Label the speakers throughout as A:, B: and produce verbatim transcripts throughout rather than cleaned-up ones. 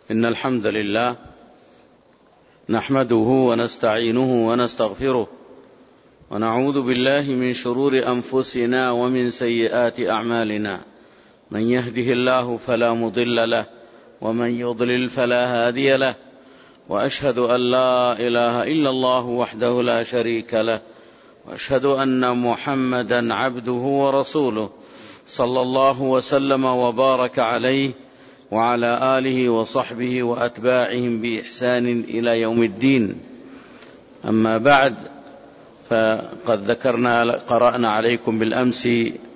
A: إن الحمد لله نحمده ونستعينه ونستغفره ونعوذ بالله من شرور أنفسنا ومن سيئات أعمالنا. من يهده الله فلا مضل له ومن يضلل فلا هادي له، وأشهد أن لا إله إلا الله وحده لا شريك له، وأشهد أن محمدا عبده ورسوله صلى الله وسلم وبارك عليه وعلى آله وصحبه وأتباعهم بإحسان إلى يوم الدين. أما بعد، فقد ذكرنا قرأنا عليكم بالأمس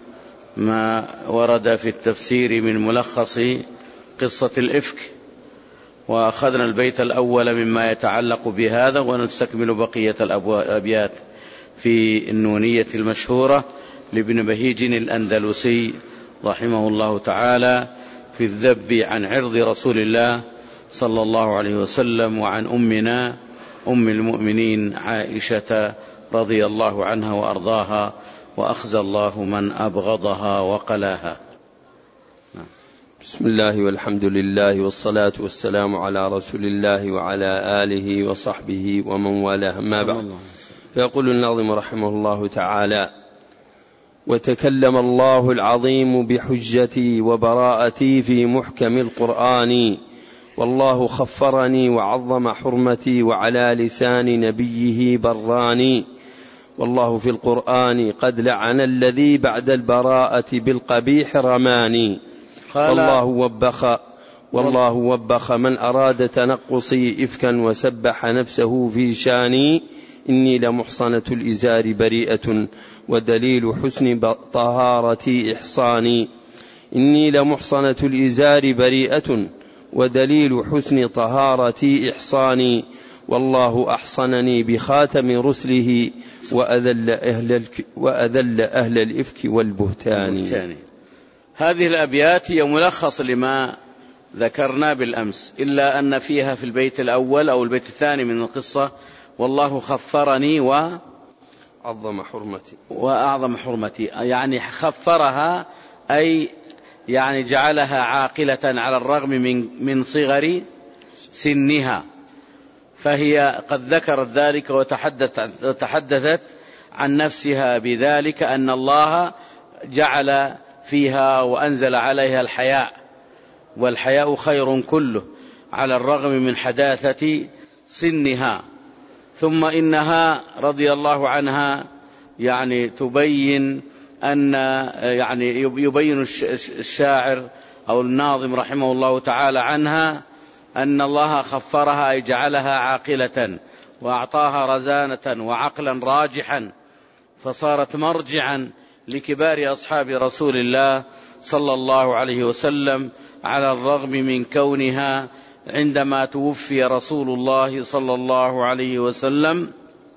A: ما ورد في التفسير من ملخص قصة الإفك، وأخذنا البيت الأول مما يتعلق بهذا، ونستكمل بقية الأبيات في النونية المشهورة لابن بهيج الأندلسي رحمه الله تعالى في الذب عن عرض رسول الله صلى الله عليه وسلم وعن أمنا أم المؤمنين عائشة رضي الله عنها وأرضاها، وأخزى الله من أبغضها وقلاها.
B: بسم الله والحمد لله والصلاة والسلام على رسول الله وعلى آله وصحبه ومن والاه، ما بعد. فيقول الناظم رحمه الله تعالى: وتكلم الله العظيم بحجتي وبراءتي في محكم القرآن، والله خفرني وعظم حرمتي وعلى لسان نبيه براني، والله في القرآن قد لعن الذي بعد البراءة بالقبيح رماني، والله وبخ والله وبخ من أراد تنقصي إفكا وسبح نفسه في شاني، إني لمحصنة الإزار بريئة ودليل حسن طهارتي إحصاني، إني لمحصنة الإزار بريئة ودليل حسن طهارتي إحصاني، والله أحصنني بخاتم رسله وأذل أهل, وأذل أهل الإفك والبهتان.
A: هذه الأبيات هي ملخص لما ذكرنا بالأمس، إلا أن فيها في البيت الأول أو البيت الثاني من القصة: والله خفرني
B: وأعظم حرمتي
A: وأعظم حرمتي، يعني خفرها أي يعني جعلها عاقلة على الرغم من من صغر سنها، فهي قد ذكرت ذلك وتحدثت, وتحدثت عن نفسها بذلك، أن الله جعل فيها وأنزل عليها الحياء، والحياء خير كله على الرغم من حداثة سنها. ثم إنها رضي الله عنها يعني تبين أن يعني يبين الشاعر أو الناظم رحمه الله تعالى عنها أن الله خفرها أي جعلها عاقلة وأعطاها رزانة وعقلا راجحا، فصارت مرجعا لكبار أصحاب رسول الله صلى الله عليه وسلم، على الرغم من كونها عندما توفي رسول الله صلى الله عليه وسلم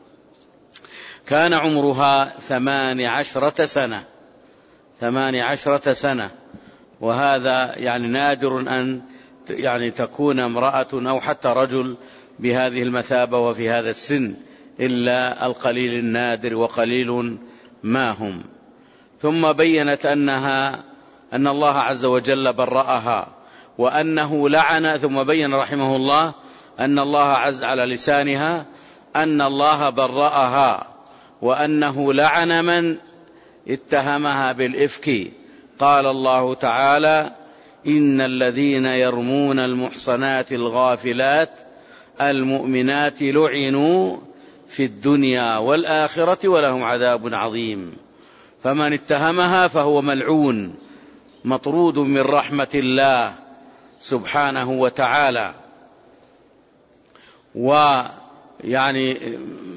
A: كان عمرها ثمان عشرة سنة ثمان عشرة سنة وهذا يعني نادر أن يعني تكون امرأة أو حتى رجل بهذه المثابة وفي هذا السن، إلا القليل النادر وقليل ما هم. ثم بينت أنها أن الله عز وجل برأها وأنه لعن، ثم بين رحمه الله أن الله عز على لسانها أن الله برأها وأنه لعن من اتهمها بالإفك. قال الله تعالى: إن الذين يرمون المحصنات الغافلات المؤمنات لعنوا في الدنيا والآخرة ولهم عذاب عظيم. فمن اتهمها فهو ملعون مطرود من رحمة الله سبحانه وتعالى، ويعني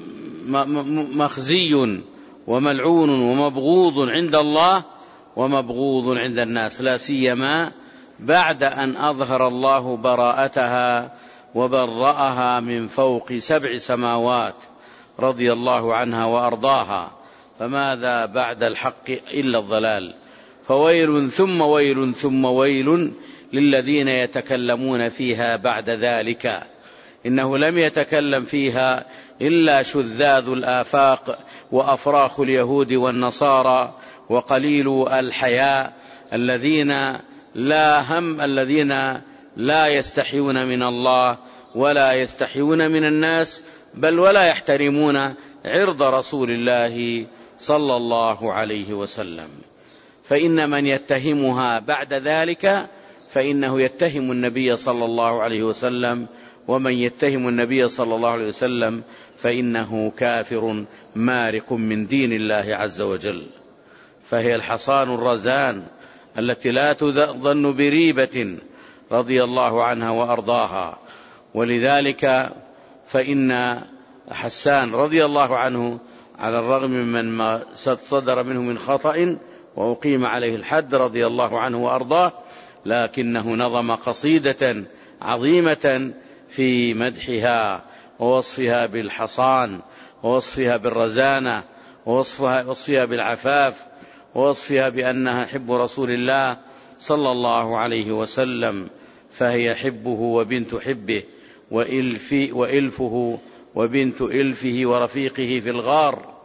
A: مخزي وملعون ومبغوض عند الله ومبغوض عند الناس، لا سيما بعد أن أظهر الله براءتها وبرأها من فوق سبع سماوات رضي الله عنها وأرضاها، فماذا بعد الحق إلا الضلال. فويل ثم ويل ثم ويل للذين يتكلمون فيها بعد ذلك. إنه لم يتكلم فيها إلا شذاذ الآفاق وأفراخ اليهود والنصارى وقليل الحياء الذين لا هم الذين لا يستحيون من الله ولا يستحيون من الناس، بل ولا يحترمون عرض رسول الله صلى الله عليه وسلم. فإن من يتهمها بعد ذلك فإنه يتهم النبي صلى الله عليه وسلم، ومن يتهم النبي صلى الله عليه وسلم فإنه كافر مارق من دين الله عز وجل. فهي الحصان الرزان التي لا تظن بريبة رضي الله عنها وأرضاها. ولذلك فإن حسان رضي الله عنه على الرغم من ما صدر منه من خطأ وأقيم عليه الحد رضي الله عنه وأرضاه، لكنه نظم قصيدة عظيمة في مدحها ووصفها بالحصان ووصفها بالرزانة ووصفها, ووصفها بالعفاف ووصفها بأنها حب رسول الله صلى الله عليه وسلم. فهي حبه وبنت حبه وإلف وإلفه وبنت إلفه ورفيقه في الغار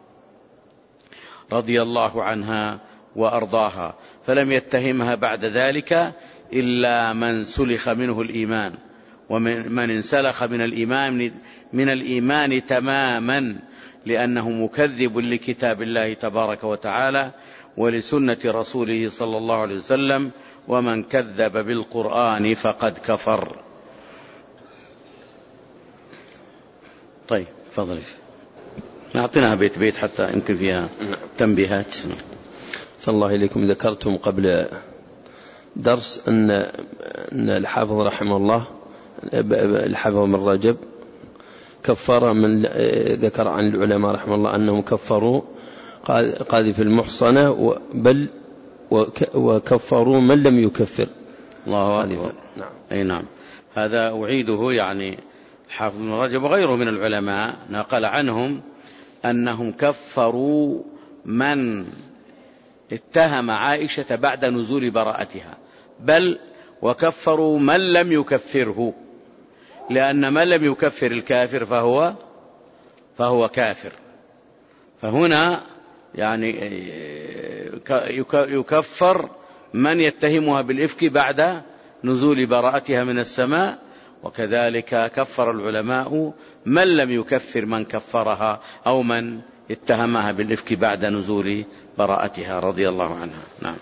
A: رضي الله عنها وأرضاها. فلم يتهمها بعد ذلك إلا من سلخ منه الإيمان، ومن انسلخ من الإيمان من الإيمان تماما، لأنه مكذب لكتاب الله تبارك وتعالى ولسنة رسوله صلى الله عليه وسلم، ومن كذب بالقرآن فقد كفر. طيب فضل نعطيناها بيت بيت حتى يمكن فيها تنبيهات.
B: صلى الله إليكم. ذكرتم قبل درس أن أن الحافظ رحمه الله الحافظ من رجب كفر من ذكر عن العلماء رحمه الله أنهم كفروا قاذف المحصنة، بل وكفروا من لم يكفر.
A: الله أكبر.
B: نعم.
A: أي نعم، هذا أعيده. يعني حافظ من رجب وغيره من العلماء نقل عنهم أنهم كفروا من اتهم عائشة بعد نزول براءتها، بل وكفروا من لم يكفره، لأن من لم يكفر الكافر فهو فهو كافر. فهنا يعني يكفر من يتهمها بالإفك بعد نزول براءتها من السماء، وكذلك كفر العلماء من لم يكفر من كفرها أو من اتهمها بالإفك بعد نزول براءتها رضي الله عنها. نعم.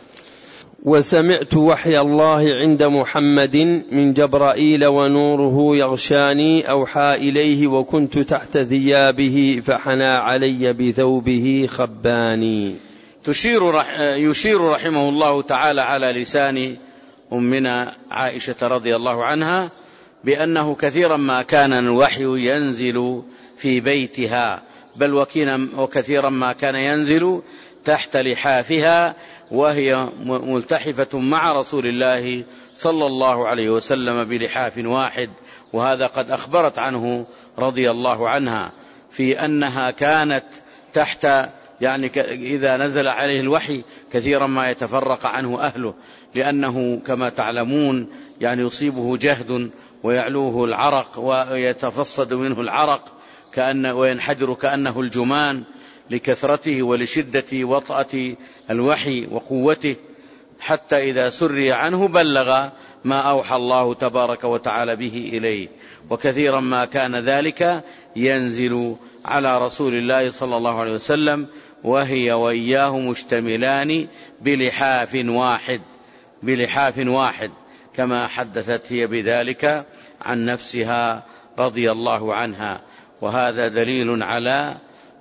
B: وسمعت وحي الله عند محمد من جبرائيل ونوره يغشاني أوحى إليه وكنت تحت ثيابه فحنى علي بثوبه خباني.
A: تشير رح يشير رحمه الله تعالى على لسان أمنا عائشة رضي الله عنها بأنه كثيرا ما كان الوحي ينزل في بيتها، بل وكثيرا ما كان ينزل تحت لحافها وهي ملتحفة مع رسول الله صلى الله عليه وسلم بلحاف واحد. وهذا قد أخبرت عنه رضي الله عنها في أنها كانت تحت، يعني إذا نزل عليه الوحي كثيرا ما يتفرق عنه أهله، لأنه كما تعلمون يعني يصيبه جهد ويعلوه العرق ويتفصد منه العرق كأن وينحدر كأنه الجمان لكثرته ولشدة وطأة الوحي وقوته، حتى إذا سري عنه بلغ ما أوحى الله تبارك وتعالى به إليه. وكثيرا ما كان ذلك ينزل على رسول الله صلى الله عليه وسلم وهي وإياه مشتملان بلحاف واحد بلحاف واحد كما حدثت هي بذلك عن نفسها رضي الله عنها. وهذا دليل على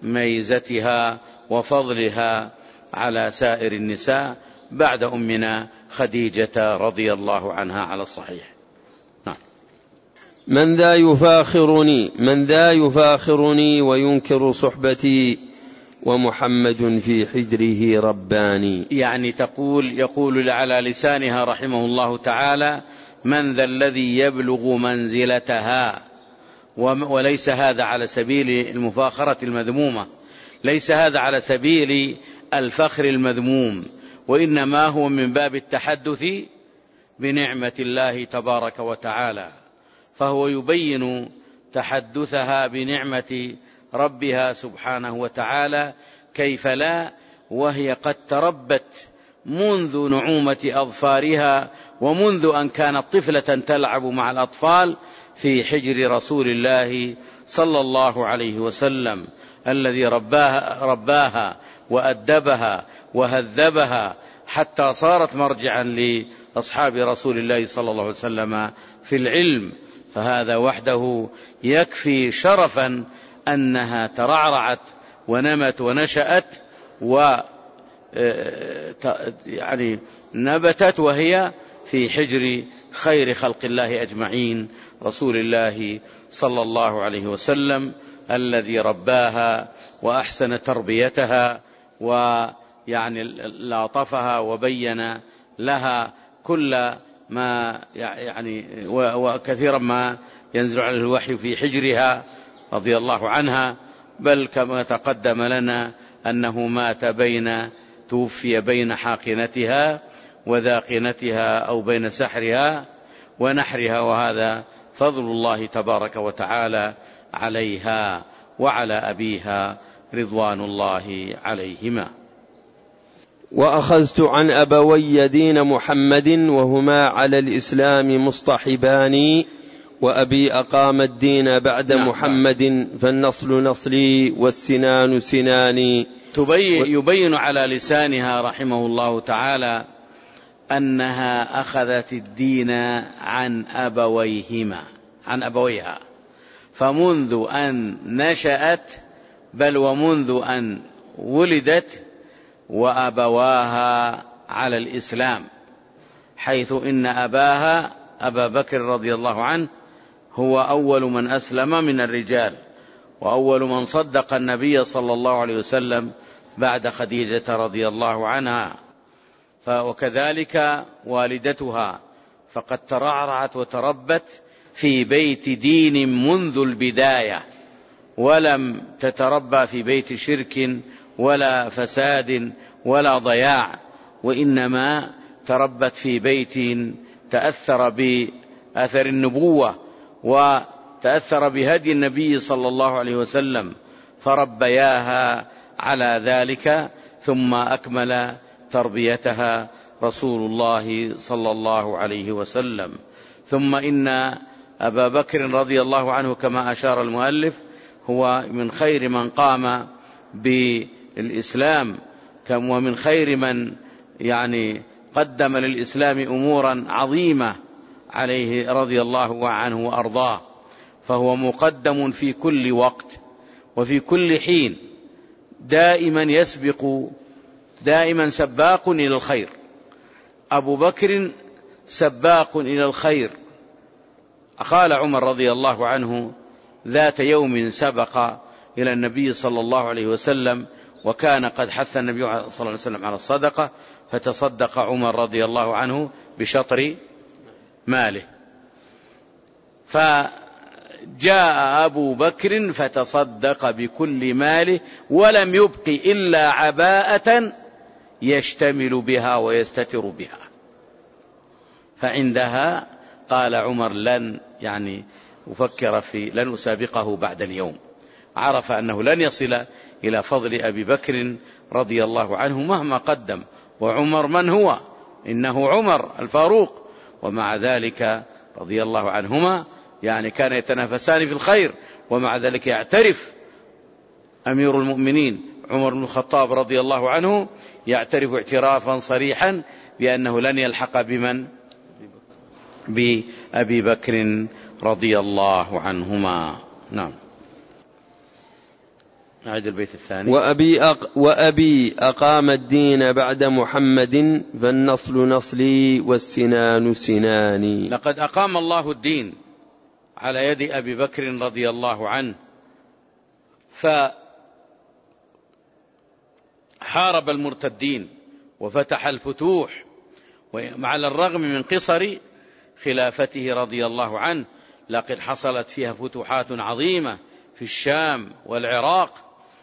A: ميزتها وفضلها على سائر النساء بعد أمنا خديجة رضي الله عنها على الصحيح. نعم.
B: من ذا يفاخرني من ذا يفاخرني وينكر صحبتي ومحمد في حجره رباني.
A: يعني تقول يقول على لسانها رحمه الله تعالى: من ذا الذي يبلغ منزلتها؟ وليس هذا على سبيل المفاخرة المذمومة، ليس هذا على سبيل الفخر المذموم، وإنما هو من باب التحدث بنعمة الله تبارك وتعالى، فهو يبين تحدثها بنعمة ربها سبحانه وتعالى كيف لا، وهي قد تربت منذ نعومة أظفارها ومنذ أن كانت طفلة تلعب مع الأطفال في حجر رسول الله صلى الله عليه وسلم الذي رباها, رباها وأدبها وهذبها حتى صارت مرجعا لأصحاب رسول الله صلى الله عليه وسلم في العلم. فهذا وحده يكفي شرفا أنها ترعرعت ونمت ونشأت و يعني نبتت وهي في حجر خير خلق الله أجمعين رسول الله صلى الله عليه وسلم الذي رباها وأحسن تربيتها ويعني لاطفها وبين لها كل ما يعني وكثيرا ما ينزل عليه الوحي في حجرها رضي الله عنها. بل كما تقدم لنا أنه مات بين توفي بين حاقنتها وذاقنتها أو بين سحرها ونحرها، وهذا فضل الله تبارك وتعالى عليها وعلى أبيها رضوان الله عليهما.
B: وأخذت عن أبوي دين محمد وهما على الإسلام مصطحبان، وأبي أقام الدين بعد نعم محمد فالنصل نصلي والسنان سناني.
A: يبين على لسانها رحمه الله تعالى أنها أخذت الدين عن أبويهما عن أبويها، فمنذ أن نشأت بل ومنذ أن ولدت وأبواها على الإسلام، حيث إن أباها أبا بكر رضي الله عنه هو أول من أسلم من الرجال وأول من صدق النبي صلى الله عليه وسلم بعد خديجة رضي الله عنها، وكذلك والدتها فقد ترعرعت وتربت في بيت دين منذ البداية، ولم تتربى في بيت شرك ولا فساد ولا ضياع، وإنما تربت في بيت تأثر بأثر النبوة وتأثر بهدي النبي صلى الله عليه وسلم، فربياها على ذلك، ثم أكمل تربيتها رسول الله صلى الله عليه وسلم. ثم إن أبا بكر رضي الله عنه كما أشار المؤلف هو من خير من قام بالإسلام ومن خير من يعني قدم للإسلام أمورا عظيمة عليه رضي الله عنه وأرضاه، فهو مقدم في كل وقت وفي كل حين، دائما يسبق دائما سباق إلى الخير. أبو بكر سباق إلى الخير. قال عمر رضي الله عنه ذات يوم سبق إلى النبي صلى الله عليه وسلم وكان قد حث النبي صلى الله عليه وسلم على الصدقة، فتصدق عمر رضي الله عنه بشطر ماله، فجاء أبو بكر فتصدق بكل ماله ولم يبق إلا عباءة يشتمل بها ويستتر بها. فعندها قال عمر لن يعني أفكر في لن أسابقه بعد اليوم، عرف أنه لن يصل إلى فضل أبي بكر رضي الله عنه مهما قدم. وعمر من هو؟ إنه عمر الفاروق، ومع ذلك رضي الله عنهما يعني كان يتنافسان في الخير، ومع ذلك يعترف أمير المؤمنين عمر بن الخطاب رضي الله عنه يعترف اعترافا صريحا بأنه لن يلحق بمن بأبي بكر رضي الله عنهما. نعم. أعد البيت الثاني.
B: وأبي, أق وأبي أقام الدين بعد محمد فالنصل نصلي والسنان سناني.
A: لقد أقام الله الدين على يد أبي بكر رضي الله عنه، فحارب المرتدين وفتح الفتوح، وعلى الرغم من قصر خلافته رضي الله عنه لقد حصلت فيها فتوحات عظيمة في الشام والعراق،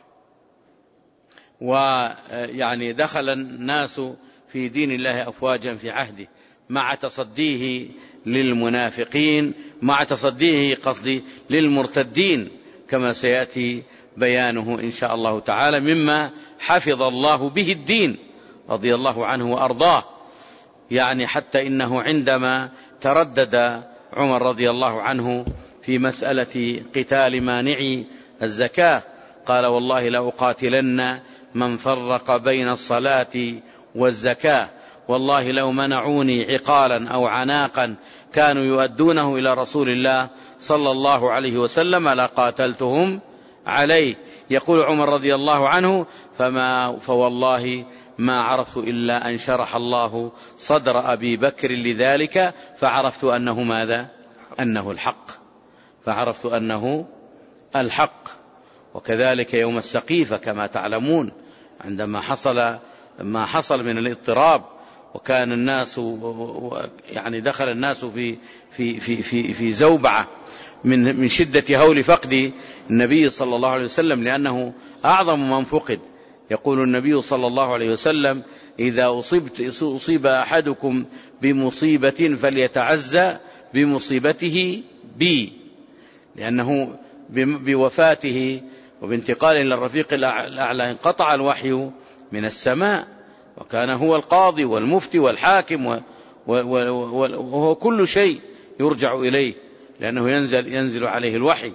A: ويعني دخل الناس في دين الله أفواجا في عهده مع تصديه للمنافقين، مع تصديه قصدي للمرتدين كما سيأتي بيانه إن شاء الله تعالى، مما حفظ الله به الدين رضي الله عنه وأرضاه، يعني حتى إنه عندما تردد عمر رضي الله عنه في مسألة قتال مانعي الزكاة قال: والله لأقاتلن من فرق بين الصلاة والزكاة، والله لو منعوني عقالا أو عناقا كانوا يؤدونه إلى رسول الله صلى الله عليه وسلم لقاتلتهم عليه. يقول عمر رضي الله عنه: فما فوالله ما عرفت إلا أن شرح الله صدر أبي بكر لذلك، فعرفت أنه ماذا؟ أنه الحق، فعرفت أنه الحق. وكذلك يوم السقيفة كما تعلمون، عندما حصل ما حصل من الاضطراب، وكان الناس يعني دخل الناس في في في في في زوبعة من من شدة هول فقد النبي صلى الله عليه وسلم، لأنه أعظم من فقد. يقول النبي صلى الله عليه وسلم: إذا أصبت أصيب أحدكم بمصيبة فليتعزى بمصيبته بي، لأنه بوفاته وبانتقاله إلى الرفيق الأعلى انقطع الوحي من السماء، وكان هو القاضي والمفتي والحاكم وهو كل شيء يرجع إليه، لأنه ينزل, ينزل عليه الوحي.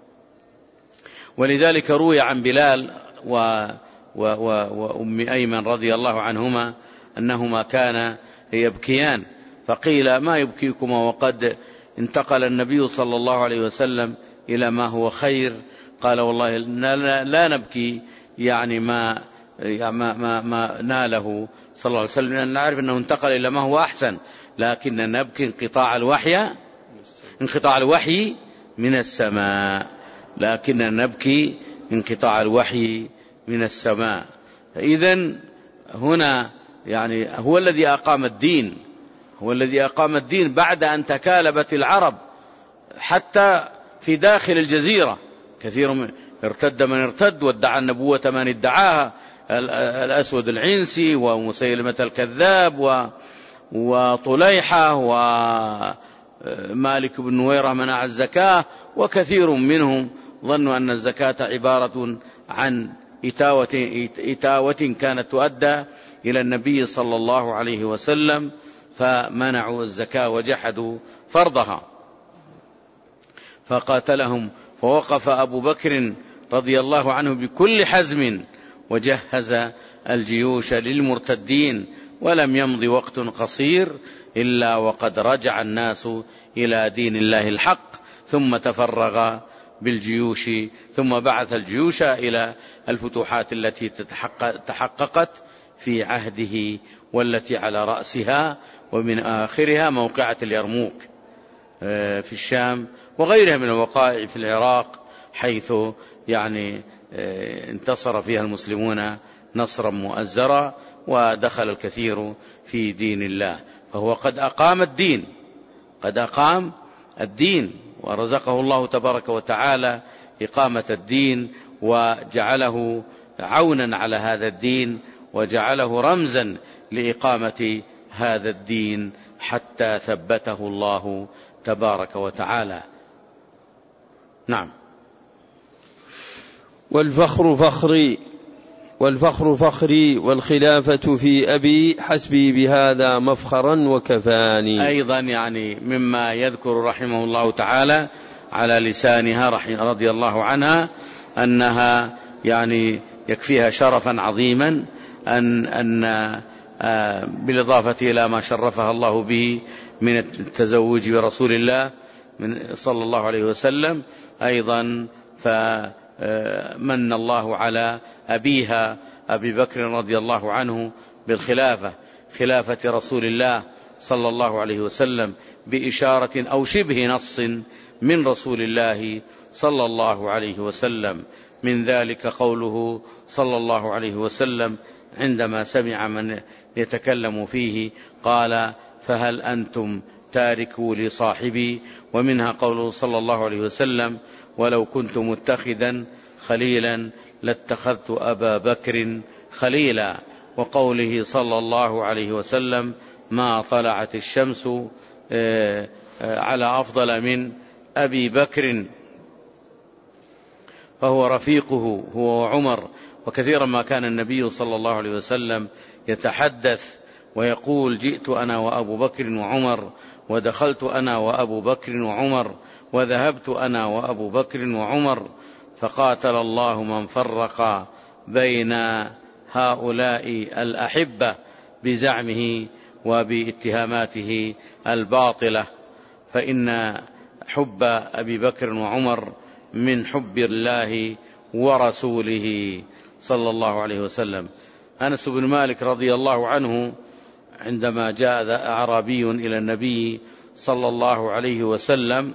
A: ولذلك روي عن بلال و وأم أيمن رضي الله عنهما أنهما كانا يبكيان، فقيل: ما يبكيكما وقد انتقل النبي صلى الله عليه وسلم إلى ما هو خير؟ قال: والله لا نبكي يعني ما ما ما, ما ناله صلى الله عليه وسلم، لأن نعرف أنه انتقل إلى ما هو أحسن، لكن نبكي انقطاع الوحي انقطاع الوحي من السماء، لكن نبكي انقطاع الوحي من السماء. إذن هنا يعني هو الذي أقام الدين، هو الذي أقام الدين بعد أن تكالبت العرب حتى في داخل الجزيرة، كثير من ارتد من ارتد وادعى النبوة من ادعاها، الأسود العنسي ومسيلمة الكذاب وطليحة ومالك بن نويرة منع الزكاة، وكثير منهم ظنوا أن الزكاة عبارة عن إتاوة, إتاوة كانت تؤدى إلى النبي صلى الله عليه وسلم، فمنعوا الزكاة وجحدوا فرضها، فقاتلهم. فوقف أبو بكر رضي الله عنه بكل حزم وجهز الجيوش للمرتدين، ولم يمض وقت قصير إلا وقد رجع الناس إلى دين الله الحق، ثم تفرغ بالجيوش، ثم بعث الجيوش إلى الفتوحات التي تحققت في عهده والتي على رأسها ومن آخرها موقعة اليرموك في الشام، وغيرها من الوقائع في العراق، حيث يعني انتصر فيها المسلمون نصرا مؤزرا ودخل الكثير في دين الله. فهو قد أقام الدين، قد أقام الدين ورزقه الله تبارك وتعالى إقامة الدين، وجعله عونا على هذا الدين، وجعله رمزا لإقامة هذا الدين حتى ثبته الله تبارك وتعالى. نعم.
B: والفخر فخري والفخر فخري والخلافة في أبي حسبي بهذا مفخرا وكفاني.
A: أيضا يعني مما يذكر رحمه الله تعالى على لسانها رضي الله عنها أنها يعني يكفيها شرفا عظيما أن, أن بالإضافة إلى ما شرفها الله به من التزوج برسول الله من صلى الله عليه وسلم، أيضا فمن الله على أبيها أبي بكر رضي الله عنه بالخلافة، خلافة رسول الله صلى الله عليه وسلم، بإشارة أو شبه نص من رسول الله صلى الله عليه وسلم. من ذلك قوله صلى الله عليه وسلم عندما سمع من يتكلم فيه قال: فهل أنتم تاركوا لصاحبي؟ ومنها قوله صلى الله عليه وسلم: ولو كنت متخذا خليلا لاتخذت أبا بكر خليلا. وقوله صلى الله عليه وسلم: ما طلعت الشمس على أفضل من أبي بكر، فهو رفيقه هو وعمر وكثيرا ما كان النبي صلى الله عليه وسلم يتحدث ويقول جئت أنا وأبو بكر وعمر، ودخلت أنا وأبو بكر وعمر، وذهبت أنا وأبو بكر وعمر، فقاتل الله من فرق بين هؤلاء الأحبة بزعمه وباتهاماته الباطلة، فإن حب أبي بكر وعمر من حب الله ورسوله صلى الله عليه وسلم. أنس بن مالك رضي الله عنه عندما جاء أعرابي إلى النبي صلى الله عليه وسلم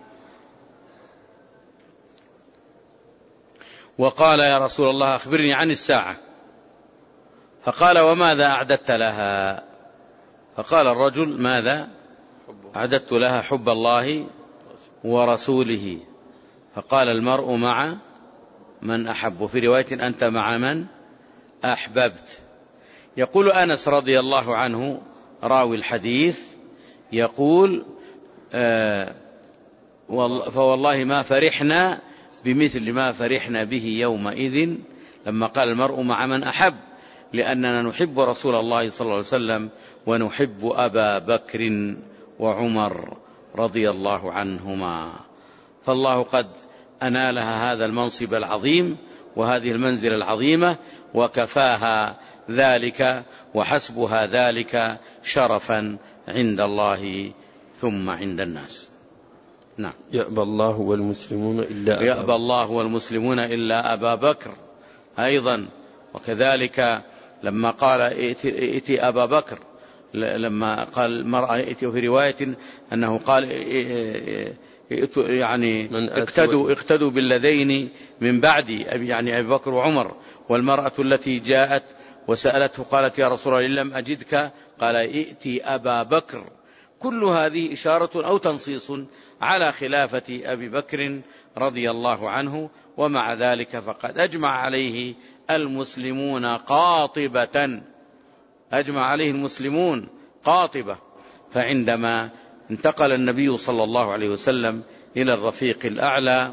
A: وقال يا رسول الله أخبرني عن الساعة، فقال وماذا أعددت لها؟ فقال الرجل ماذا أعددت لها؟ حب الله ورسوله. فقال المرء مع من أحب، وفي رواية أنت مع من أحببت. يقول أنس رضي الله عنه راوي الحديث يقول آه فوالله ما فرحنا بمثل ما فرحنا به يومئذ لما قال المرء مع من أحب، لأننا نحب رسول الله صلى الله عليه وسلم ونحب أبا بكر وعمر رضي الله عنهما. فالله قد أنالها هذا المنصب العظيم وهذه المنزلة العظيمة، وكفاها ذلك وحسبها ذلك شرفا عند الله ثم عند الناس. نعم.
B: يأبى الله والمسلمون إلا أبا
A: يأبى الله والمسلمون إلا أبا بكر أيضا. وكذلك لما قال ائتي أبا بكر، لما قال المرأة ائتي، وفي رواية أنه قال يعني اقتدوا, اقتدوا بالذين من بعدي، يعني أبي بكر وعمر. والمرأة التي جاءت وسألته قالت يا رسول الله إن لم أجدك قال ائتي أبا بكر. كل هذه إشارة أو تنصيص على خلافة أبي بكر رضي الله عنه، ومع ذلك فقد أجمع عليه المسلمون قاطبة، أجمع عليه المسلمون قاطبة. فعندما انتقل النبي صلى الله عليه وسلم إلى الرفيق الأعلى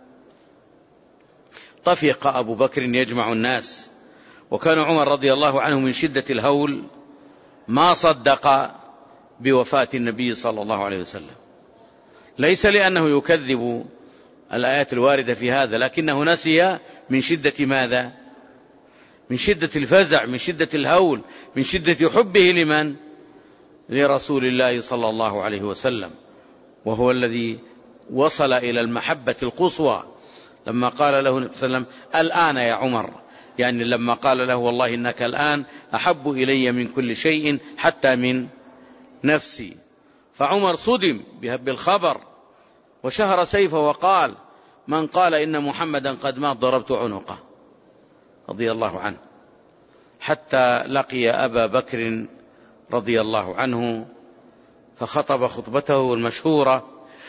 A: طفق أبو بكر يجمع الناس، وكان عمر رضي الله عنه من شدة الهول ما صدق بوفاة النبي صلى الله عليه وسلم، ليس لأنه يكذب الآيات الواردة في هذا، لكنه نسي من شدة ماذا؟ من شدة الفزع، من شدة الهول، من شدة حبه لمن؟ لرسول الله صلى الله عليه وسلم، وهو الذي وصل إلى المحبة القصوى لما قال له النبي صلى الله عليه وسلم الآن يا عمر، يعني لما قال له والله إنك الآن أحب إلي من كل شيء حتى من نفسي. فعمر صدم بالخبر وشهر سيفه وقال من قال إن محمدا قد مات ضربت عنقه رضي الله عنه، حتى لقي أبا بكر رضي الله عنه فخطب خطبته المشهورة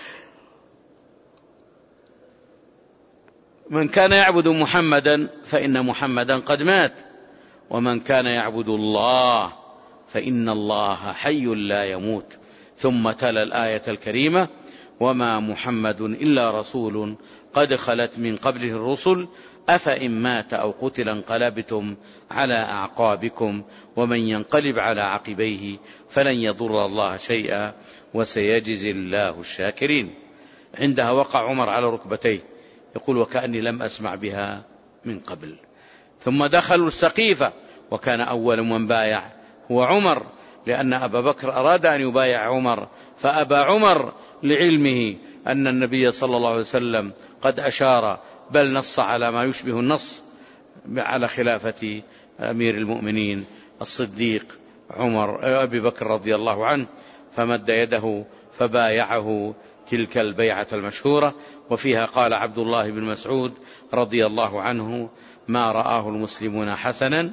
A: من كان يعبد محمدا فإن محمدا قد مات، ومن كان يعبد الله فإن الله حي لا يموت. ثم تلا الآية الكريمة وما محمد إلا رسول قد خلت من قبله الرسل أفإن مات أو قتل انقلبتم على أعقابكم ومن ينقلب على عقبيه فلن يضر الله شيئا وسيجزي الله الشاكرين. عندها وقع عمر على ركبتيه يقول وكأني لم أسمع بها من قبل. ثم دخلوا السقيفة وكان أول من بايع هو عمر، لأن أبا بكر أراد أن يبايع عمر فأبى عمر لعلمه أن النبي صلى الله عليه وسلم قد أشار بل نص على ما يشبه النص على خلافة أمير المؤمنين الصديق عمر أبي بكر رضي الله عنه، فمد يده فبايعه تلك البيعة المشهورة. وفيها قال عبد الله بن مسعود رضي الله عنه ما رآه المسلمون حسنا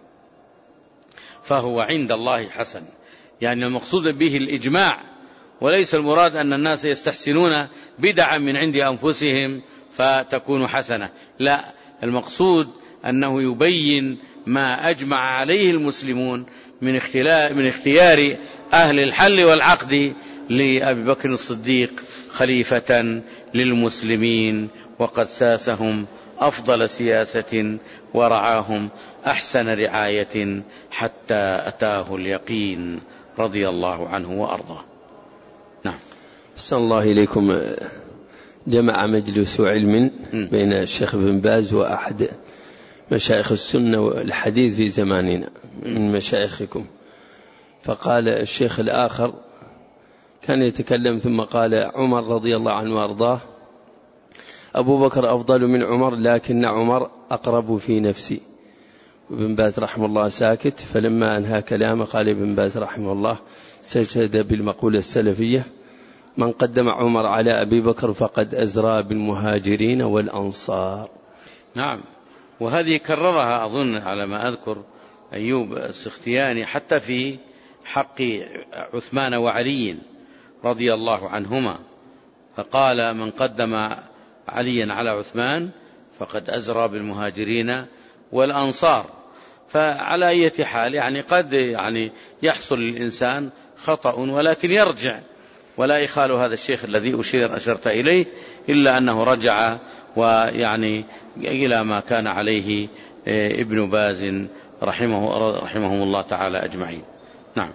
A: فهو عند الله حسن، يعني المقصود به الإجماع، وليس المراد أن الناس يستحسنون بدعا من عند أنفسهم فتكون حسنة، لا، المقصود أنه يبين ما أجمع عليه المسلمون من من اختيار أهل الحل والعقد لأبي بكر الصديق خليفة للمسلمين، وقد ساسهم أفضل سياسة ورعاهم أحسن رعاية حتى أتاه اليقين رضي الله عنه وأرضاه. نعم.
B: أحسن الله إليكم. جمع مجلس علم بين الشيخ بن باز وأحد مشايخ السنة والحديث في زماننا من مشايخكم، فقال الشيخ الآخر كان يتكلم ثم قال: عمر رضي الله عنه وأرضاه أبو بكر أفضل من عمر لكن عمر أقرب في نفسي. وابن باز رحمه الله ساكت، فلما أنهى كلامه قال ابن باز رحمه الله: سجد بالمقولة السلفية: من قدم عمر على أبي بكر فقد أزرى بالمهاجرين والأنصار.
A: نعم، وهذه كررها أظن على ما أذكر أيوب السختياني حتى في حق عثمان وعلي رضي الله عنهما، فقال: من قدم عليا على عثمان فقد أزرى بالمهاجرين والأنصار. فعلى أي حال يعني قد يعني يحصل للإنسان خطأ، ولكن يرجع، ولا يخال هذا الشيخ الذي أشير أشرت إليه إلا أنه رجع ويعني إلى ما كان عليه ابن باز رحمه رحمهم الله تعالى أجمعين. نعم.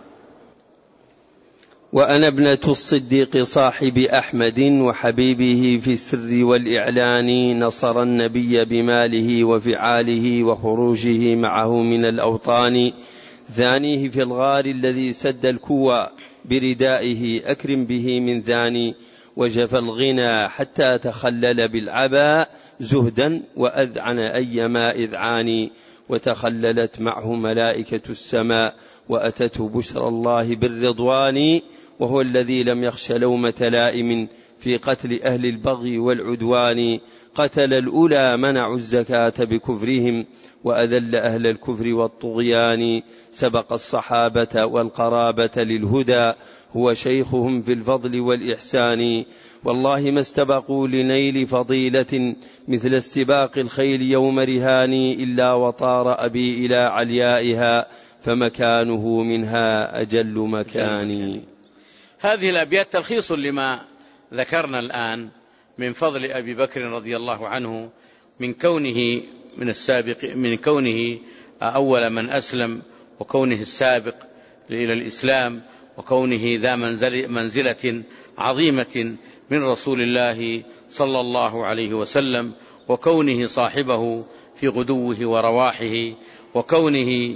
B: وأنا ابنة الصديق صاحب أحمد وحبيبه في السر والإعلان، نصر النبي بماله وفعاله وخروجه معه من الأوطان، ثانيه في الغار الذي سد الكوى بردائه أكرم به من ثاني، وجف الغنى حتى تخلل بالعباء زهدا وأذعن أيما إذعان، وتخللت معه ملائكة السماء وأتته بشرى الله بالرضوان، وهو الذي لم يخش لومة لائم في قتل أهل البغي والعدوان، قتل الأولى منعوا الزكاة بكفرهم وأذل أهل الكفر والطغيان، سبق الصحابة والقرابة للهدى هو شيخهم في الفضل والإحسان، والله ما استبقوا لنيل فضيلة مثل استباق الخيل يوم رهان، إلا وطار أبي إلى عليائها فمكانه منها أجل مكان.
A: هذه الأبيات تلخيص لما ذكرنا الآن من فضل أبي بكر رضي الله عنه، من كونه من السابق، من كونه أول من أسلم، وكونه السابق إلى الإسلام، وكونه ذا منزلة عظيمة من رسول الله صلى الله عليه وسلم، وكونه صاحبه في غدوه ورواحه، وكونه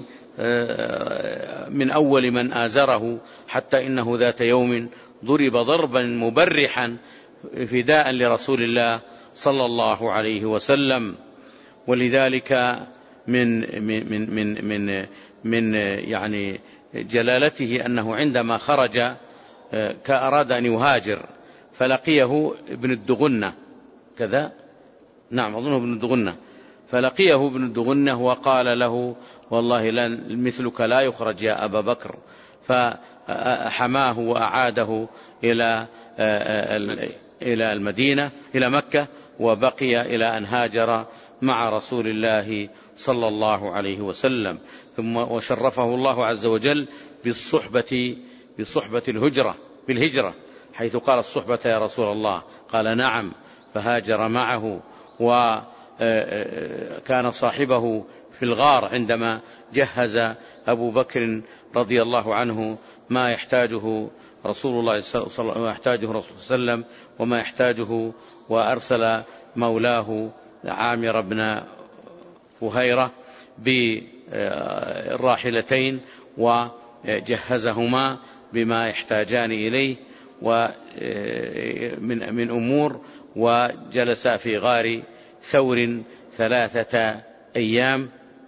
A: من أول من آزره، حتى إنه ذات يوم ضرب ضربا مبرحا فداء لرسول الله صلى الله عليه وسلم. ولذلك من من من من من يعني جلالته أنه عندما خرج كأراد أن يهاجر فلقيه ابن الدغنة كذا، نعم أظنه ابن الدغنة، فلقيه ابن الدغنة وقال له: والله لن مثلك لا يخرج يا أبا بكر، فحماه وأعاده إلى إلى المدينة إلى مكة، وبقي إلى أن هاجر مع رسول الله صلى الله عليه وسلم. ثم وشرفه الله عز وجل بالصحبة بصحبة الهجرة بالهجرة، حيث قال: الصحبة يا رسول الله؟ قال: نعم. فهاجر معه، وكان صاحبه في الغار عندما جهز أبو بكر رضي الله عنه ما يحتاجه رسول الله صلى الله عليه وسلم وما يحتاجه، وأرسل مولاه عامر بن فهيرة بالراحلتين وجهزهما بما يحتاجان إليه ومن من أمور، وجلس في غار ثور ثلاثة أيام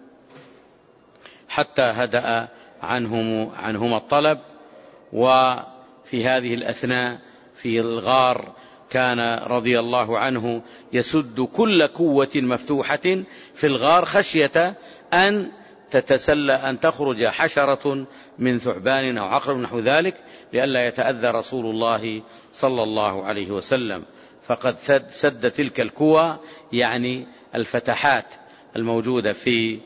A: حتى هدأ عنهم عنهما الطلب. وفي هذه الأثناء في الغار كان رضي الله عنه يسد كل قوة مفتوحة في الغار خشية أن تتسلى أن تخرج حشرة من ثعبان أو عقرب نحو ذلك، لئلا يتأذى رسول الله صلى الله عليه وسلم. فقد سد تلك القوى، يعني الفتحات الموجودة في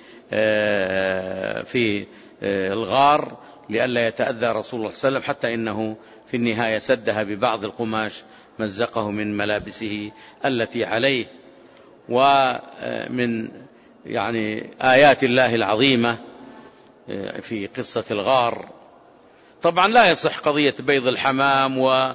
A: في الغار، لئلا يتأذى رسول الله صلى الله عليه وسلم، حتى إنه في النهاية سدها ببعض القماش مزقه من ملابسه التي عليه. ومن يعني آيات الله العظيمة في قصة الغار. طبعا لا يصح قضية بيض الحمام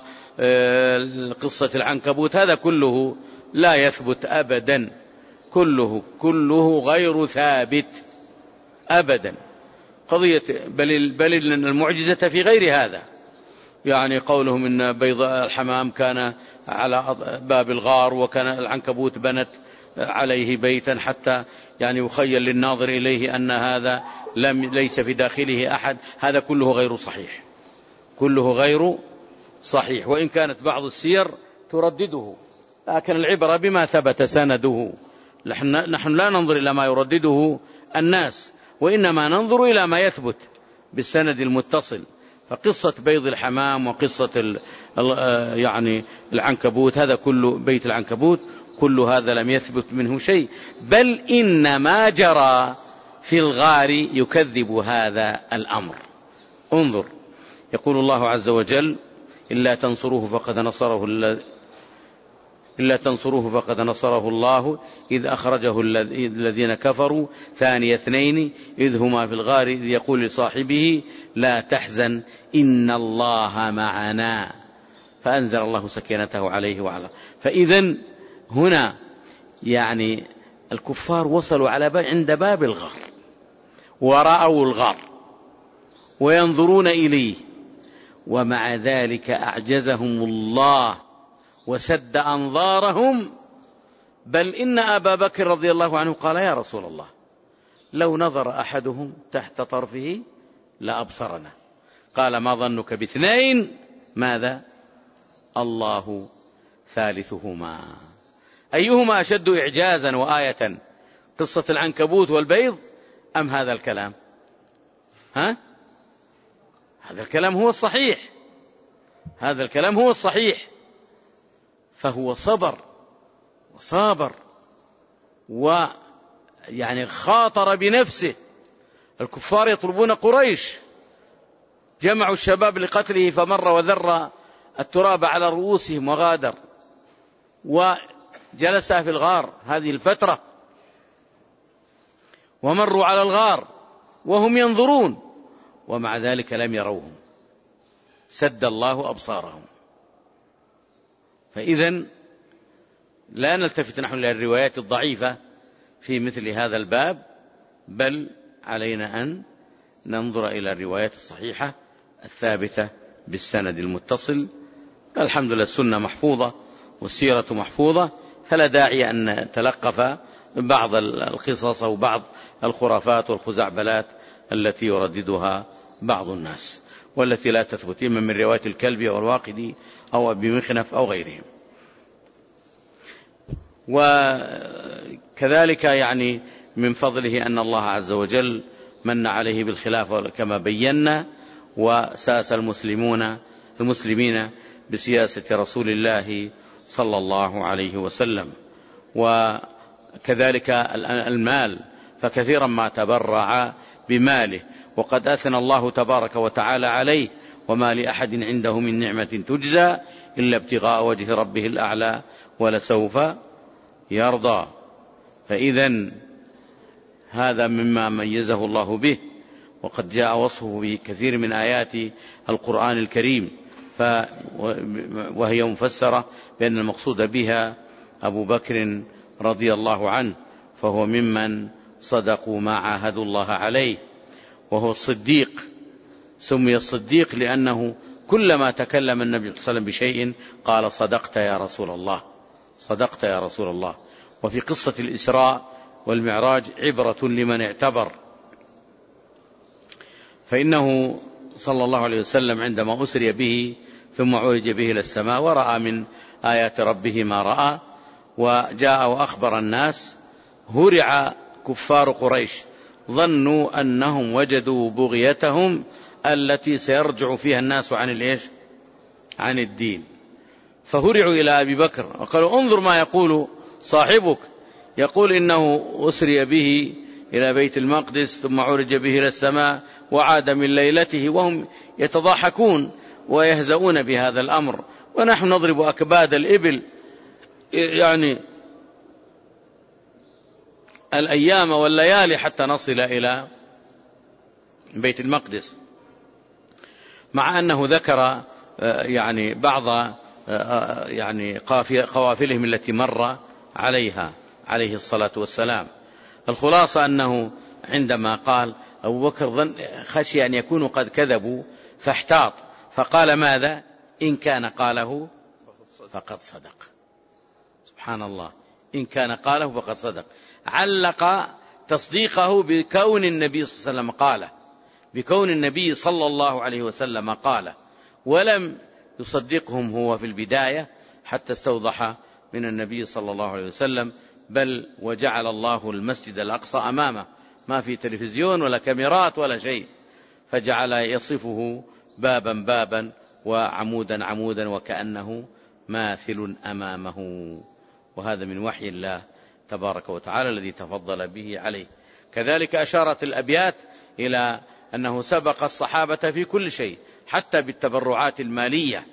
A: وقصة العنكبوت، هذا كله لا يثبت أبدا، كله كله غير ثابت أبدا. قضية بل, بل المعجزة في غير هذا، يعني قولهم إن بيض الحمام كان على باب الغار وكان العنكبوت بنت عليه بيتا حتى يعني يخيل للناظر إليه أن هذا لم ليس في داخله أحد، هذا كله غير صحيح، كله غير صحيح، وإن كانت بعض السير تردده، لكن العبرة بما ثبت سنده. نحن لا ننظر إلى ما يردده الناس، وإنما ننظر إلى ما يثبت بالسند المتصل. فقصة بيض الحمام وقصة يعني العنكبوت، هذا كله بيت العنكبوت، كل هذا لم يثبت منه شيء، بل إن ما جرى في الغار يكذب هذا الأمر. انظر، يقول الله عز وجل: إلا تنصروه فقد نصره إلا تنصروه فقد نصره الله إذ أخرجه الذين كفروا ثاني اثنين إذ هما في الغار إذ يقول لصاحبه لا تحزن إن الله معنا فأنزل الله سكينته عليه وعلى. فإذن هنا يعني الكفار وصلوا على باب عند باب الغار ورأوا الغار وينظرون إليه، ومع ذلك أعجزهم الله وسد أنظارهم. بل إن أبا بكر رضي الله عنه قال: يا رسول الله، لو نظر أحدهم تحت طرفه لأبصرنا. قال: ما ظنك باثنين؟ ماذا؟ الله ثالثهما. أيهما أشد إعجازا وآية، قصة العنكبوت والبيض أم هذا الكلام؟ ها؟ هذا الكلام هو الصحيح، هذا الكلام هو الصحيح. فهو صبر وصابر ويعني خاطر بنفسه. الكفار يطلبون قريش، جمعوا الشباب لقتله فمر وذر التراب على رؤوسهم وغادر، وجلس في الغار هذه الفترة، ومروا على الغار وهم ينظرون، ومع ذلك لم يروهم، سد الله أبصارهم. فإذن لا نلتفت نحن للروايات الضعيفة في مثل هذا الباب، بل علينا أن ننظر إلى الروايات الصحيحة الثابتة بالسند المتصل. الحمد لله السنة محفوظة والسيرة محفوظة، فلا داعي أن نتلقف بعض القصص أو بعض الخرافات والخزعبلات التي يرددها بعض الناس والتي لا تثبت، إما من رواية الكلب أو الواقدي أو أبي مخنف أو غيرهم. وكذلك يعني من فضله أن الله عز وجل من عليه بالخلافة كما بينا، وساس المسلمون المسلمين بسياسة رسول الله صلى الله عليه وسلم. وكذلك المال، فكثيرا ما تبرع بماله، وقد أثنى الله تبارك وتعالى عليه: وما لأحد عنده من نعمة تجزى إلا ابتغاء وجه ربه الأعلى ولسوف يرضى. فإذن هذا مما ميزه الله به، وقد جاء وصفه بكثير من آيات القرآن الكريم، وهي مفسرة بأن المقصود بها أبو بكر رضي الله عنه، فهو ممن صدقوا ما عاهدوا الله عليه، وهو الصديق. سمي الصديق لأنه كلما تكلم النبي صلى الله عليه وسلم بشيء قال: صدقت يا رسول الله، صدقت يا رسول الله. وفي قصة الإسراء والمعراج عبرة لمن اعتبر، فإنه صلى الله عليه وسلم عندما أسري به ثم عرج به إلى السماء ورأى من آيات ربه ما رأى، وجاء وأخبر الناس، هرع كفار قريش، ظنوا أنهم وجدوا بغيتهم التي سيرجع فيها الناس عن الإيش؟ عن الدين. فهرعوا إلى أبي بكر وقالوا: انظر ما يقول صاحبك، يقول إنه أسري به إلى بيت المقدس ثم عرج به إلى السماء وعاد من ليلته، وهم يتضاحكون ويهزؤون بهذا الأمر، ونحن نضرب أكباد الإبل يعني الأيام والليالي حتى نصل إلى بيت المقدس، مع أنه ذكر يعني بعض يعني قوافلهم التي مر عليها عليه الصلاة والسلام. الخلاصة أنه عندما قال أبو بكر ظن خشي أن يكونوا قد كذبوا فاحتاط، فقال ماذا؟ إن كان قاله فقد صدق. سبحان الله، إن كان قاله فقد صدق. علق تصديقه بكون النبي صلى الله عليه وسلم قاله، بكون النبي صلى الله عليه وسلم قاله، ولم يصدقهم هو في البداية حتى استوضح من النبي صلى الله عليه وسلم، بل وجعل الله المسجد الأقصى أمامه، ما في تلفزيون ولا كاميرات ولا شيء، فجعل يصفه بابا بابا وعمودا عمودا وكأنه ماثل أمامه. وهذا من وحي الله تبارك وتعالى الذي تفضل به عليه. كذلك أشارت الأبيات إلى أنه سبق الصحابة في كل شيء، حتى بالتبرعات المالية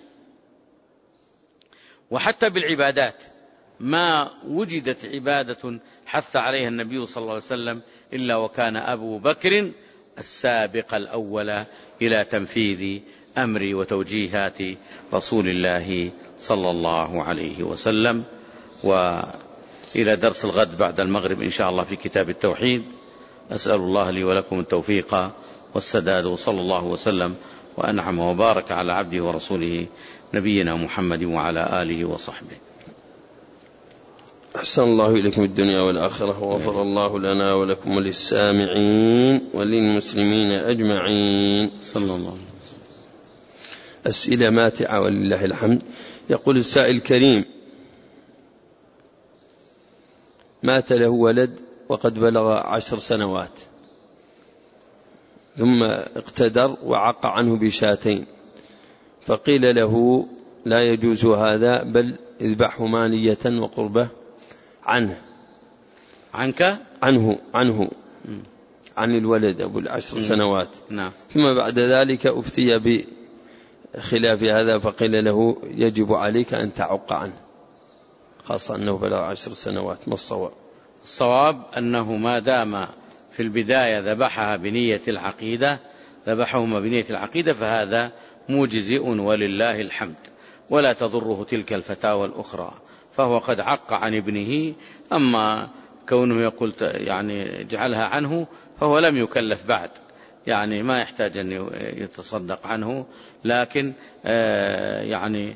A: وحتى بالعبادات، ما وجدت عبادة حث عليها النبي صلى الله عليه وسلم إلا وكان أبو بكر السابق الأول إلى تنفيذ أمر وتوجيهات رسول الله صلى الله عليه وسلم. وإلى درس الغد بعد المغرب إن شاء الله في كتاب التوحيد. أسأل الله لي ولكم التوفيق والسداد، وصلى الله وسلم وأنعم وبارك على عبده ورسوله نبينا محمد وعلى آله وصحبه.
B: أحسن الله إليكم الدنيا والآخرة، وغفر الله لنا ولكم وللسامعين وللمسلمين أجمعين.
A: صلى الله عليه وسلم.
B: أسئلة ماتعة ولله الحمد. يقول السائل الكريم: مات له ولد وقد بلغ عشر سنوات، ثم اقتدر وعق عنه بشاتين، فقيل له لا يجوز هذا، بل اذبحه مانية وقربة عنه
A: عنك
B: عنه عنه عن الولد أبو العشر سنوات.
A: نعم.
B: ثم بعد ذلك أفتي بخلاف هذا، فقيل له يجب عليك أن تعق عنه، خاصة أنه بلغ عشر سنوات. ما الصواب؟
A: الصواب أنه ما دام في البداية ذبحها بنية العقيدة، ذبحهما بنية العقيدة، فهذا موجزئ ولله الحمد، ولا تضره تلك الفتاوى الأخرى، فهو قد عق عن ابنه. أما كونه يقول يعني اجعلها عنه، فهو لم يكلف بعد، يعني ما يحتاج أن يتصدق عنه، لكن آه يعني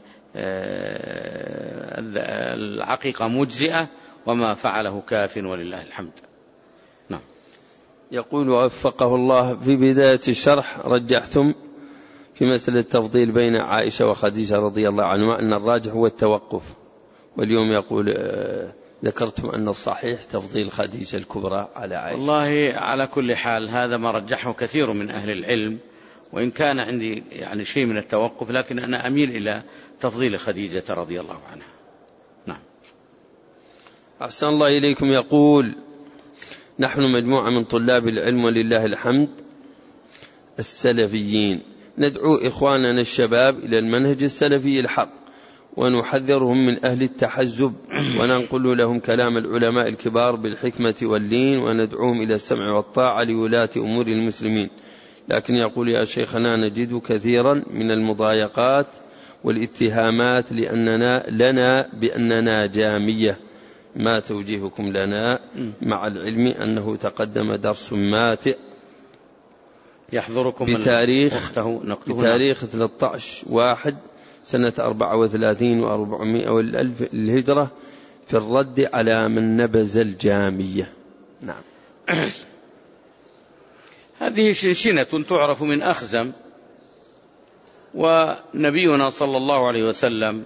A: آه العقيقة مجزئة، وما فعله كاف ولله الحمد. نعم.
B: يقول وفقه الله: في بداية الشرح رجحتم في مسألة التفضيل بين عائشة وخديجة رضي الله عنهما أن الراجح هو التوقف، واليوم يقول آه ذكرتم أن الصحيح تفضيل خديجة الكبرى على عائشة.
A: والله على كل حال هذا ما رجحه كثير من أهل العلم، وإن كان عندي يعني شيء من التوقف، لكن أنا أميل إلى تفضيل خديجة رضي الله عنها. نعم.
B: أحسن الله إليكم. يقول: نحن مجموعة من طلاب العلم ولله الحمد السلفيين، ندعو إخواننا الشباب إلى المنهج السلفي الحق، ونحذرهم من أهل التحزب، وننقل لهم كلام العلماء الكبار بالحكمة واللين، وندعوهم إلى السمع والطاعة لولاة أمور المسلمين. لكن يقول: يا شيخنا، نجد كثيرا من المضايقات والاتهامات لأننا لنا بأننا جامية، ما توجيهكم لنا، مع العلم أنه تقدم درس ماتع
A: يحضركم
B: بتاريخ بتاريخ ثلاثة عشر واحد سنة أربعة وثلاثين وأربعمائة والألف الهجرة في الرد على من نبذ الجامية. نعم.
A: هذه شنشنة تعرف من أخزم، ونبينا صلى الله عليه وسلم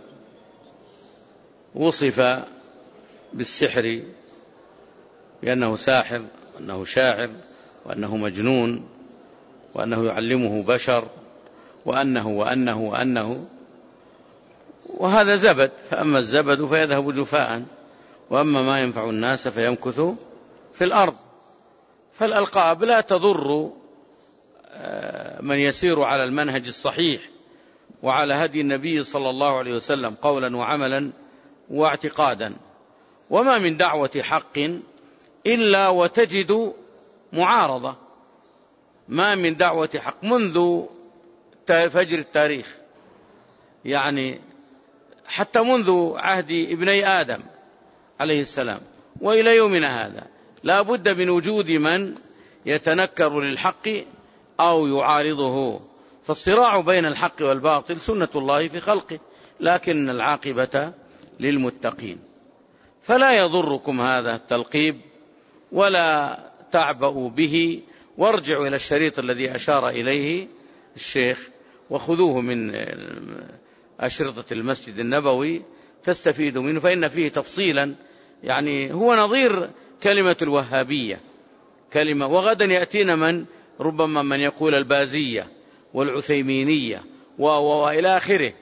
A: وصف بالسحر بأنه ساحر، وأنه شاعر، وأنه مجنون، وأنه يعلمه بشر، وأنه وأنه وأنه وهذا زبد. فأما الزبد فيذهب جفاء، وأما ما ينفع الناس فيمكث في الأرض. فالألقاب لا تضر من يسير على المنهج الصحيح وعلى هدي النبي صلى الله عليه وسلم قولا وعملا واعتقادا. وما من دعوة حق إلا وتجد معارضة. ما من دعوة حق منذ فجر التاريخ، يعني حتى منذ عهد ابني آدم عليه السلام وإلى يومنا هذا لا بد من وجود من يتنكر للحق أو يعارضه. فالصراع بين الحق والباطل سنة الله في خلقه، لكن العاقبة للمتقين. فلا يضركم هذا التلقيب ولا تعبأوا به، وارجعوا إلى الشريط الذي أشار إليه الشيخ وخذوه من أشرطة المسجد النبوي تستفيدوا منه، فإن فيه تفصيلا، يعني هو نظير كلمة الوهابية كلمة. وغدا يأتينا من ربما من يقول البازية والعثيمينية وإلى آخره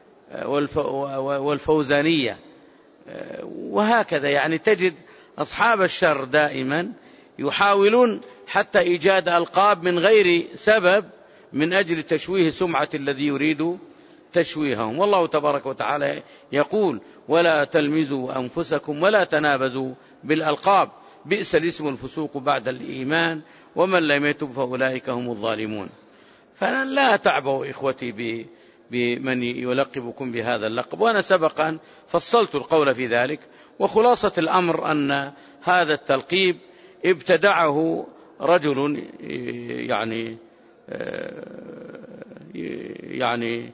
A: والفوزانية وهكذا. يعني تجد أصحاب الشر دائما يحاولون حتى إيجاد ألقاب من غير سبب من أجل تشويه سمعة الذي يريد تشويههم. والله تبارك وتعالى يقول: ولا تلمزوا أنفسكم ولا تنابزوا بالألقاب بئس الاسم الفسوق بعد الإيمان ومن لم يتب فأولئك هم الظالمون. فلا تعبوا إخوتي بمن يلقبكم بهذا اللقب، وأنا سبقا فصلت القول في ذلك. وخلاصة الأمر أن هذا التلقيب ابتدعه رجل يعني يعني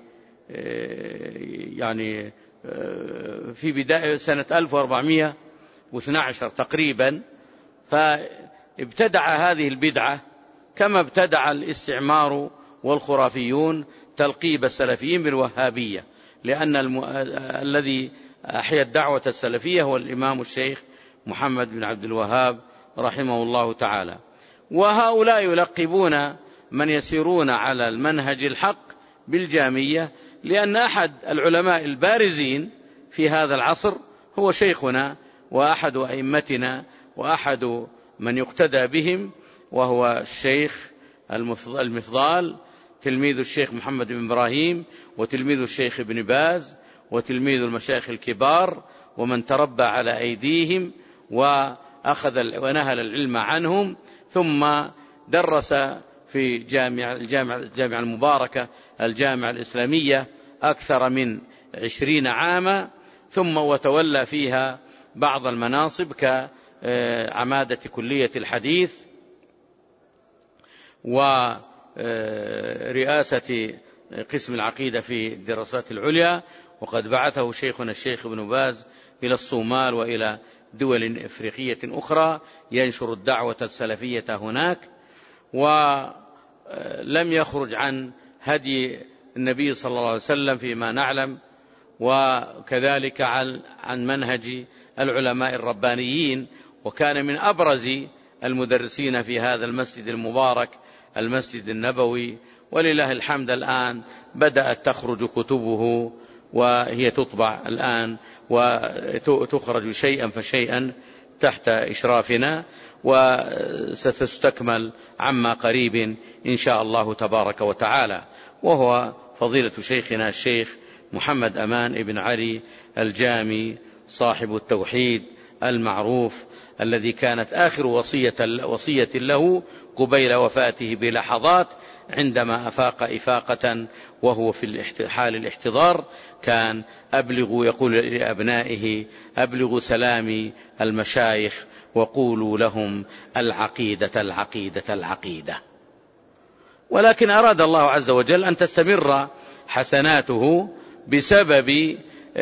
A: يعني في بداية سنة ألف وأربعمائة واثني عشر تقريبا، فابتدع هذه البدعة كما ابتدع الاستعمار والخرافيون تلقيب السلفيين بالوهابية، لأن الم... الذي أحيا الدعوة السلفية هو الإمام الشيخ محمد بن عبد الوهاب رحمه الله تعالى. وهؤلاء يلقبون من يسيرون على المنهج الحق بالجامية، لأن أحد العلماء البارزين في هذا العصر هو شيخنا وأحد أئمتنا وأحد من يقتدى بهم، وهو الشيخ المفضال تلميذ الشيخ محمد بن إبراهيم وتلميذ الشيخ ابن باز وتلميذ المشايخ الكبار ومن تربى على أيديهم وأخذ ونهل العلم عنهم، ثم درس في جامع الجامع الجامعة المباركة الجامعة الإسلامية أكثر من عشرين عاما، ثم وتولى فيها بعض المناصب كعمادة كلية الحديث ورئاسة قسم العقيدة في الدراسات العليا. وقد بعثه شيخنا الشيخ ابن باز إلى الصومال وإلى دول إفريقية أخرى ينشر الدعوة السلفية هناك، ولم يخرج عن هدي النبي صلى الله عليه وسلم فيما نعلم، وكذلك عن منهج العلماء الربانيين. وكان من أبرز المدرسين في هذا المسجد المبارك المسجد النبوي، ولله الحمد الآن بدأت تخرج كتبه وهي تطبع الآن وتخرج شيئا فشيئا تحت إشرافنا، وستستكمل عما قريب إن شاء الله تبارك وتعالى. وهو فضيلة شيخنا الشيخ محمد أمان ابن علي الجامي صاحب التوحيد المعروف، الذي كانت آخر وصية, وصية له قبيل وفاته بلحظات عندما أفاق إفاقة وهو في حال الاحتضار، كان أبلغوا يقول لأبنائه: أبلغوا سلامي المشايخ وقولوا لهم العقيدة العقيدة العقيدة. ولكن أراد الله عز وجل أن تستمر حسناته بسبب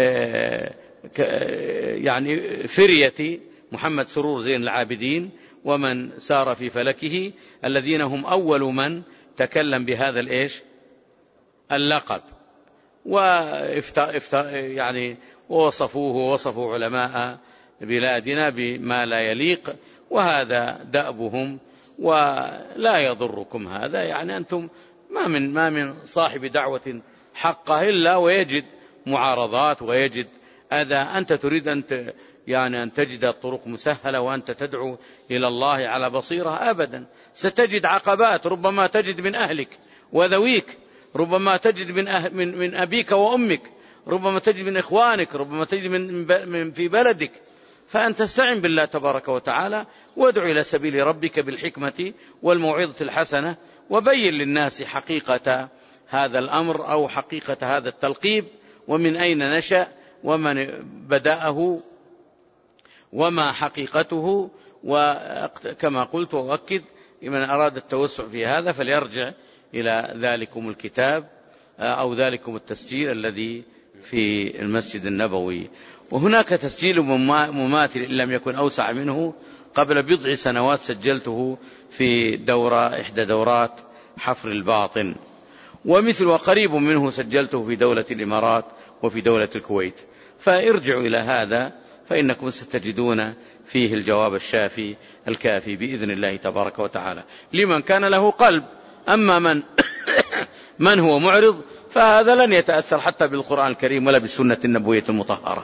A: يعني فرية محمد سرور زين العابدين ومن سار في فلكه، الذين هم أول من تكلم بهذا الإيش اللقب، وإفت... يعني ووصفوه ووصفوا علماء بلادنا بما لا يليق، وهذا دأبهم ولا يضركم هذا. يعني أنتم ما من ما من صاحب دعوة حقه إلا ويجد معارضات ويجد أذى. أنت تريد أن يعني أن تجد الطرق مسهلة وأنت تدعو إلى الله على بصيرة؟ أبدا، ستجد عقبات، ربما تجد من أهلك وذويك، ربما تجد من, أه من, من أبيك وأمك، ربما تجد من إخوانك، ربما تجد من, من في بلدك. فأن تستعن بالله تبارك وتعالى وادع إلى سبيل ربك بالحكمة والموعظة الحسنة، وبين للناس حقيقة هذا الأمر أو حقيقة هذا التلقيب، ومن أين نشأ، ومن بدأه، وما حقيقته. وكما قلت وأؤكد، من أراد التوسع في هذا فليرجع إلى ذلكم الكتاب أو ذلكم التسجيل الذي في المسجد النبوي. وهناك تسجيل مماثل إن لم يكن أوسع منه قبل بضع سنوات سجلته في دورة إحدى دورات حفر الباطن، ومثل وقريب منه سجلته في دولة الإمارات وفي دولة الكويت. فارجعوا إلى هذا فإنكم ستجدون فيه الجواب الشافي الكافي بإذن الله تبارك وتعالى لمن كان له قلب. أما من من هو معرض فهذا لن يتأثر حتى بالقرآن الكريم ولا بالسنة النبوية المطهرة.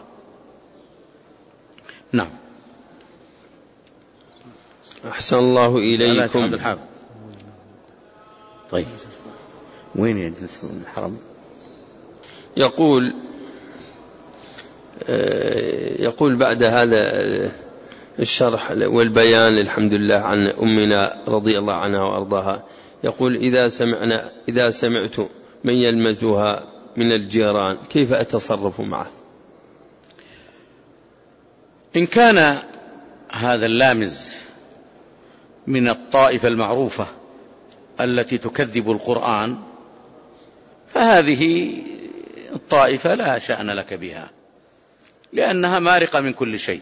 A: نعم.
B: أحسن الله إليكم.
A: طيب وين يجلس الحرم؟
B: يقول يقول بعد هذا الشرح والبيان الحمد لله عن أمنا رضي الله عنها وأرضاها، يقول إذا سمعنا إذا سمعت من يلمزها من الجيران كيف أتصرف معه؟
A: إن كان هذا اللامز من الطائفة المعروفة التي تكذب القرآن فهذه الطائفة لا شأن لك بها، لأنها مارقة من كل شيء،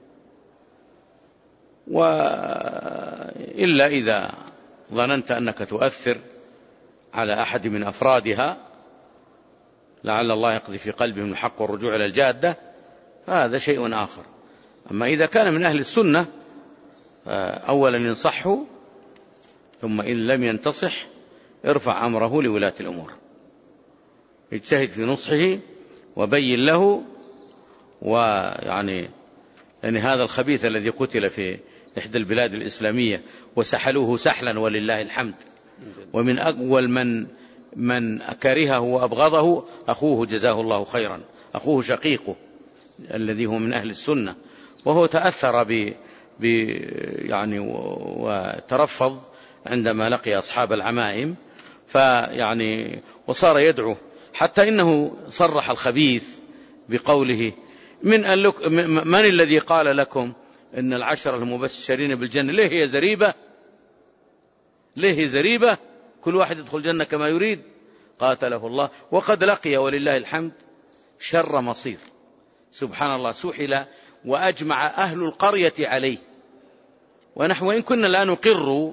A: وإلا إذا ظننت أنك تؤثر على أحد من أفرادها لعل الله يقضي في قلبهم الحق والرجوع إلى الجادة فهذا شيء آخر. أما إذا كان من أهل السنة أولا ينصحه، ثم إن لم ينتصح ارفع أمره لولاة الأمور، اجتهد في نصحه وبين له. ويعني يعني هذا الخبيث الذي قتل في إحدى البلاد الإسلامية وسحلوه سحلا ولله الحمد، ومن أول من من كرهه وأبغضه أخوه جزاه الله خيرا، أخوه شقيقه الذي هو من أهل السنة، وهو تأثر ب ب يعني وترفض عندما لقي أصحاب العمائم، فيعني وصار يدعو، حتى إنه صرح الخبيث بقوله من, من الذي قال لكم إن العشرة المبشرين بالجنة ليه هي زريبة، ليه هي زريبة، كل واحد يدخل الجنة كما يريد. قاتله الله، وقد لقي ولله الحمد شر مصير، سبحان الله، سحل وأجمع أهل القرية عليه. ونحن وإن كنا لا نقر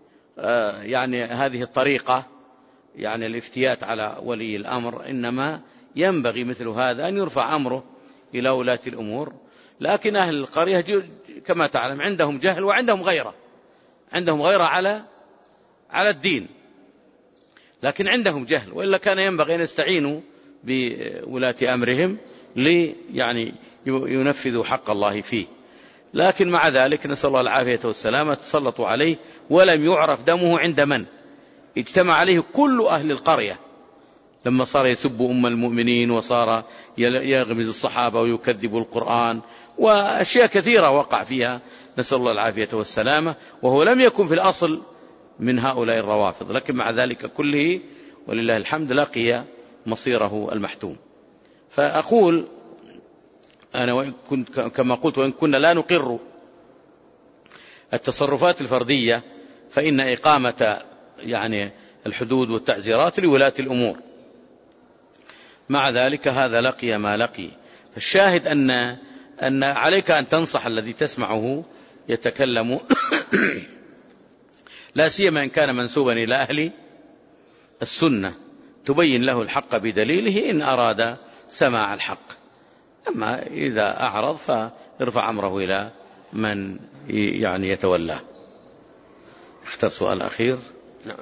A: يعني هذه الطريقة، يعني الافتيات على ولي الأمر، إنما ينبغي مثل هذا أن يرفع أمره إلى ولاة الأمور. لكن أهل القرية كما تعلم عندهم جهل وعندهم غيرة، عندهم غيرة على على الدين، لكن عندهم جهل، وإلا كان ينبغي أن يستعينوا بولاة أمرهم لي يعني ينفذوا حق الله فيه. لكن مع ذلك نسأل الله العافية والسلامة، تسلطوا عليه ولم يعرف دمه عند من اجتمع عليه كل أهل القرية، لما صار يسب أم المؤمنين وصار يغمز الصحابة ويكذب القرآن وأشياء كثيرة وقع فيها، نسأل الله العافية والسلامة، وهو لم يكن في الأصل من هؤلاء الروافض، لكن مع ذلك كله ولله الحمد لقي مصيره المحتوم. فأقول أنا وإن كنت كما قلت وإن كنا لا نقر التصرفات الفردية، فإن إقامة يعني الحدود والتعزيرات لولاة الأمور. مع ذلك هذا لقي ما لقي، فالشاهد أن أن عليك أن تنصح الذي تسمعه يتكلم لا سيما إن كان منسوبا إلى أهل السنة، تبين له الحق بدليله إن أراد سماع الحق. أما إذا أعرض فارفع أمره إلى من يعني يتولاه. اختر سؤال أخير.
B: نعم.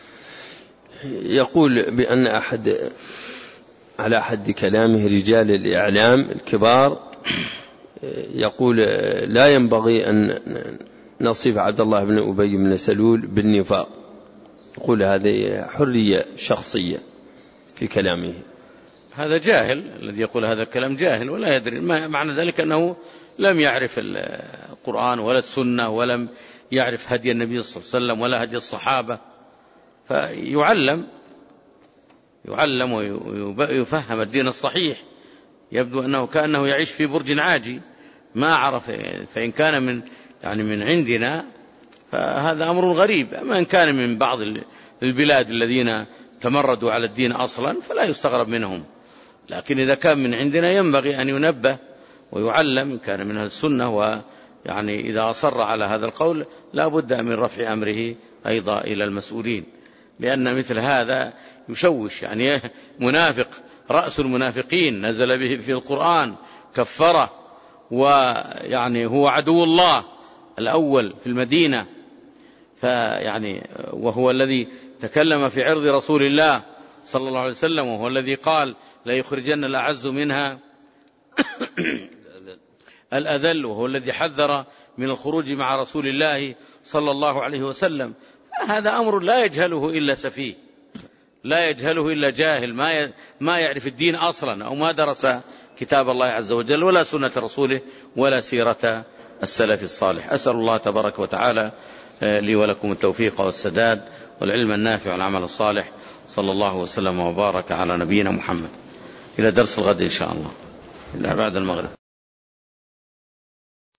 B: يقول بأن أحد على حد كلامه رجال الإعلام الكبار يقول لا ينبغي أن نصف عبد الله بن أبي بن سلول بالنفاق، يقول هذه حرية شخصية في كلامه.
A: هذا جاهل، الذي يقول هذا الكلام جاهل ولا يدري، معنى ذلك أنه لم يعرف القرآن ولا السنة، ولم يعرف هدي النبي صلى الله عليه وسلم ولا هدي الصحابة، فيعلم يعلم ويفهم الدين الصحيح. يبدو أنه كأنه يعيش في برج عاجي ما عرف، فإن كان من يعني من عندنا فهذا أمر غريب، أما إن كان من بعض البلاد الذين تمردوا على الدين أصلا فلا يستغرب منهم، لكن إذا كان من عندنا ينبغي أن ينبه ويعلم إن كان من أهل السنة، ويعني إذا أصر على هذا القول لا بد من رفع أمره أيضا إلى المسؤولين، لأن مثل هذا يشوش. يعني منافق رأس المنافقين نزل به في القرآن، كفره، ويعني هو عدو الله الأول في المدينة، فيعني وهو الذي تكلم في عرض رسول الله صلى الله عليه وسلم، وهو الذي قال لا يخرجن الأعز منها الأذل، وهو الذي حذر من الخروج مع رسول الله صلى الله عليه وسلم. هذا أمر لا يجهله إلا سفيه، لا يجهله إلا جاهل ما ما يعرف الدين أصلا، أو ما درس كتاب الله عز وجل ولا سنة رسوله ولا سيرة السلف الصالح. أسأل الله تبارك وتعالى لي ولكم التوفيق والسداد والعلم النافع والعمل الصالح. صلى الله وسلم وبارك على نبينا محمد. إلى درس الغد إن شاء الله، إلى بعد المغرب.